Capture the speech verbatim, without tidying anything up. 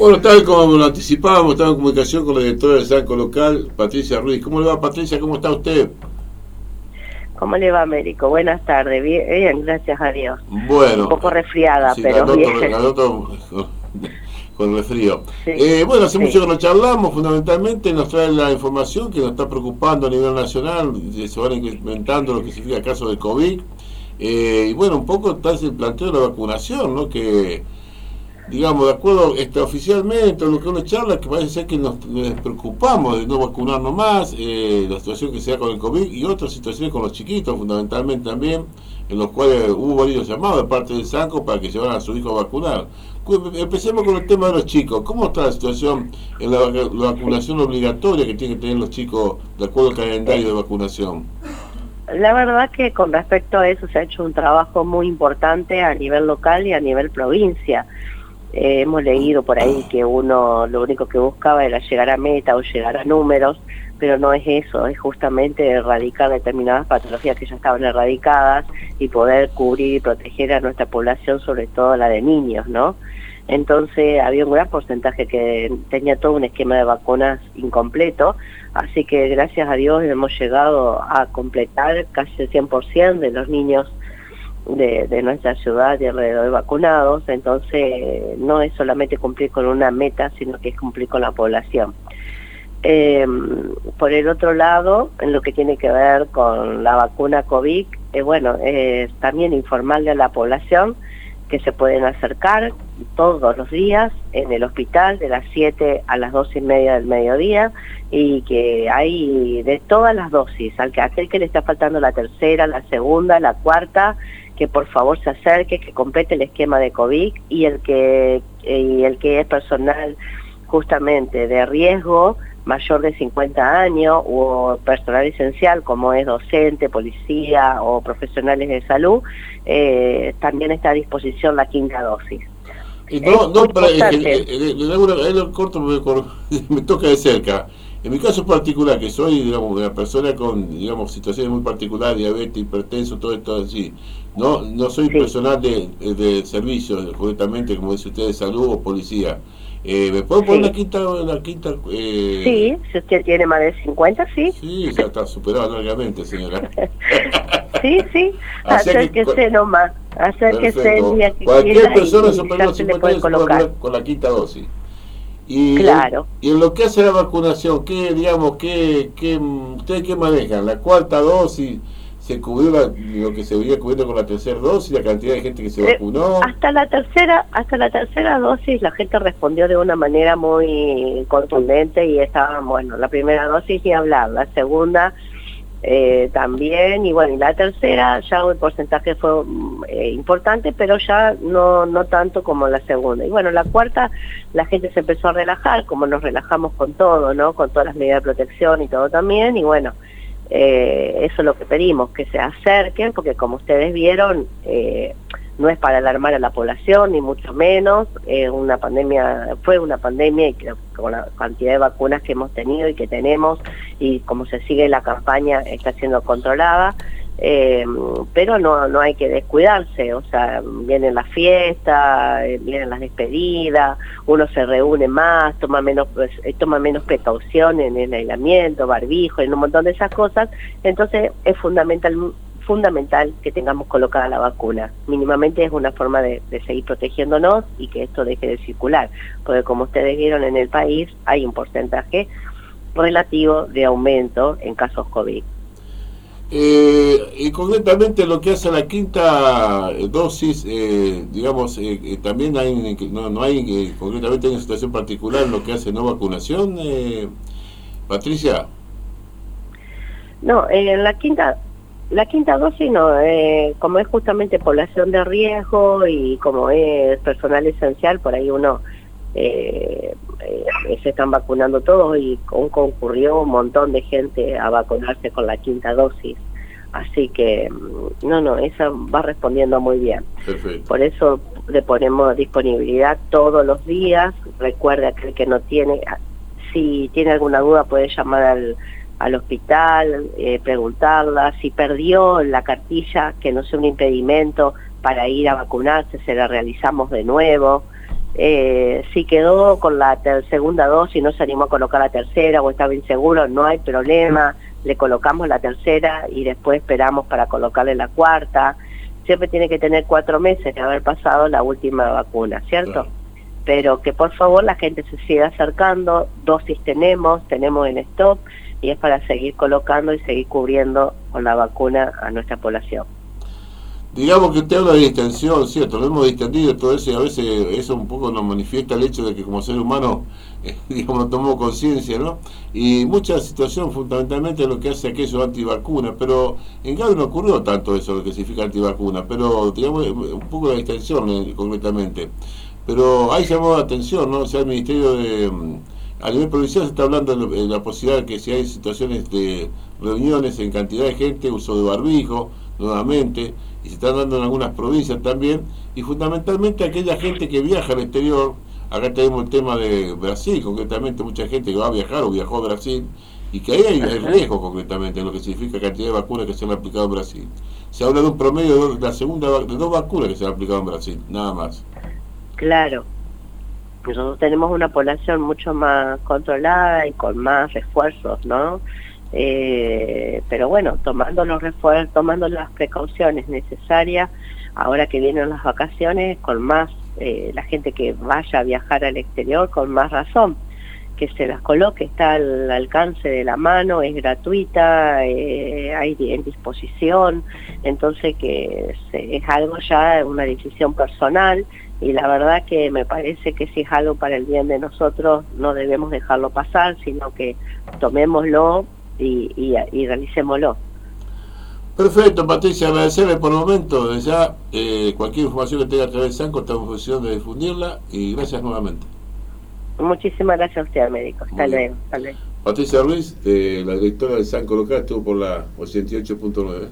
Bueno, tal como lo anticipábamos, estaba en comunicación con la directora del Sanco Local, Patricia Ruiz. ¿Cómo le va, Patricia? ¿Cómo está usted? ¿Cómo le va, Américo? Buenas tardes. Bien, bien, gracias a Dios. Bueno. Un poco resfriada, Sí, pero la bien. noto, la noto con resfrío. Sí, Eh, bueno, hace sí. mucho que nos charlamos, fundamentalmente nos trae la información que nos está preocupando a nivel nacional, se van incrementando lo que significa el caso de COVID. Eh, y bueno, un poco está el planteo de la vacunación, ¿no? Que, digamos, de acuerdo este, oficialmente, lo que uno charla, que parece ser que nos, nos preocupamos de no vacunarnos más, eh, la situación que se da con el COVID y otras situaciones con los chiquitos, fundamentalmente también, en los cuales hubo varios llamados de parte del Sanco para que llevaran a su hijo a vacunar. Empecemos con el tema de los chicos. ¿Cómo está la situación en la, la vacunación obligatoria que tienen que tener los chicos de acuerdo al calendario de vacunación? La verdad que con respecto a eso se ha hecho un trabajo muy importante a nivel local y a nivel provincia. Eh, hemos leído por ahí que uno lo único que buscaba era llegar a meta o llegar a números, pero no es eso, es justamente erradicar determinadas patologías que ya estaban erradicadas y poder cubrir y proteger a nuestra población, sobre todo la de niños, ¿no? Entonces había un gran porcentaje que tenía todo un esquema de vacunas incompleto, así que gracias a Dios hemos llegado a completar casi el cien por ciento de los niños De, de nuestra ciudad y alrededor vacunados. Entonces no es solamente cumplir con una meta, sino que es cumplir con la población. Eh, por el otro lado, en lo que tiene que ver con la vacuna COVID, eh, bueno, eh, también informarle a la población que se pueden acercar todos los días en el hospital de las siete a las doce y media del mediodía, y que hay de todas las dosis, al que aquel que le está faltando la tercera, la segunda, la cuarta, que por favor se acerque, que complete el esquema de COVID, y el que y el que es personal justamente de riesgo, mayor de cincuenta años, o personal esencial como es docente, policía o profesionales de salud, eh, también está a disposición la quinta dosis. Y no, no, para, eh, eh, eh, le hago una, lo corto porque me toca de cerca. En mi caso particular, que soy, digamos, una persona con, digamos, situaciones muy particulares, diabetes, hipertenso, todo esto así. No, no soy sí. personal de, de servicio, correctamente, como dice usted, de salud o policía. Eh, ¿Me puedo poner sí. la quinta? La quinta eh... Sí, si usted tiene más de cincuenta, sí. Sí, ya está superado largamente, señora. Sí, sí, acérquese que, nomás, acérquese el día que cualquier quiera persona y, superior a cincuenta años se puede colocar con la quinta dosis. Y, claro. y en lo que hace la vacunación, ¿qué, digamos, qué, qué, ustedes qué manejan? ¿La cuarta dosis se cubrió la, lo que se venía cubriendo con la tercera dosis, la cantidad de gente que se eh, vacunó? Hasta la tercera, hasta la tercera dosis la gente respondió de una manera muy contundente y estaba, bueno, la primera dosis ni hablar, la segunda eh, también, y bueno, y la tercera ya el porcentaje fue eh, importante, pero ya no no tanto como la segunda. Y bueno, la cuarta la gente se empezó a relajar, como nos relajamos con todo, ¿no? Con todas las medidas de protección y todo también, y bueno, eh, eso es lo que pedimos, que se acerquen, porque como ustedes vieron, eh, no es para alarmar a la población, ni mucho menos, eh, una pandemia, fue una pandemia, y creo que con la cantidad de vacunas que hemos tenido y que tenemos, y como se sigue la campaña, está siendo controlada, eh, pero no no hay que descuidarse, o sea, vienen las fiestas, eh, vienen las despedidas, uno se reúne más, toma menos eh, toma menos precaución en el aislamiento, barbijo, en un montón de esas cosas. Entonces es fundamental fundamental que tengamos colocada la vacuna. Mínimamente es una forma de, de seguir protegiéndonos y que esto deje de circular, porque como ustedes vieron en el país hay un porcentaje relativo de aumento en casos COVID. Eh, y concretamente lo que hace la quinta dosis, eh, digamos, eh, eh, también hay, no, no hay, eh, concretamente hay una situación particular en lo que hace no vacunación, eh, Patricia. No, en eh, la quinta La quinta dosis no, eh, como es justamente población de riesgo y como es personal esencial, por ahí uno eh, eh, se están vacunando todos y con, concurrió un montón de gente a vacunarse con la quinta dosis. Así que, no, no, esa va respondiendo muy bien. Perfecto. Por eso le ponemos disponibilidad todos los días. Recuerde aquel que no tiene, si tiene alguna duda puede llamar al al hospital, eh, preguntarla, si perdió la cartilla, que no sea un impedimento para ir a vacunarse, se la realizamos de nuevo. Eh, si quedó con la ter segunda dosis, no se animó a colocar la tercera o estaba inseguro, no hay problema, le colocamos la tercera y después esperamos para colocarle la cuarta. Siempre tiene que tener cuatro meses de haber pasado la última vacuna, ¿cierto? Claro. Pero que por favor la gente se siga acercando, dosis tenemos, tenemos en stock y es para seguir colocando y seguir cubriendo con la vacuna a nuestra población. Digamos que usted habla de distensión, cierto, lo hemos distendido todo eso y a veces eso un poco nos manifiesta el hecho de que como ser humano, eh, digamos, tomamos conciencia, ¿no? Y mucha situación fundamentalmente es lo que hace aquello antivacuna, pero en cambio no ocurrió tanto eso, lo que significa antivacuna, pero digamos un poco la distensión eh, concretamente. Pero ahí llamó la atención, ¿no? O sea, el Ministerio de... A nivel provincial se está hablando de la posibilidad de que si hay situaciones de reuniones en cantidad de gente, uso de barbijo, nuevamente, y se están dando en algunas provincias también, y fundamentalmente aquella gente que viaja al exterior. Acá tenemos el tema de Brasil, concretamente mucha gente que va a viajar o viajó a Brasil, y que ahí hay, hay riesgo concretamente en lo que significa cantidad de vacunas que se han aplicado en Brasil. Se habla de un promedio de la segunda de dos vacunas que se han aplicado en Brasil, nada más. Claro. Nosotros tenemos una población mucho más controlada y con más refuerzos, ¿no? Eh, pero bueno, tomando los refuerzos, tomando las precauciones necesarias, ahora que vienen las vacaciones, con más, eh, la gente que vaya a viajar al exterior, con más razón, que se las coloque, está al alcance de la mano, es gratuita, eh, hay en disposición, entonces que es, es algo ya, una decisión personal, y la verdad que me parece que si es algo para el bien de nosotros, no debemos dejarlo pasar, sino que tomémoslo y, y, y realicémoslo. Perfecto, Patricia, agradecerle por el momento. Desde ya, eh, cualquier información que tenga a través de SANCO, estamos en posición de difundirla, y gracias nuevamente. Muchísimas gracias a usted, médico. Hasta luego. Hasta luego. Patricia Ruiz, eh, la directora del SANCO local, estuvo por la ochenta y ocho punto nueve.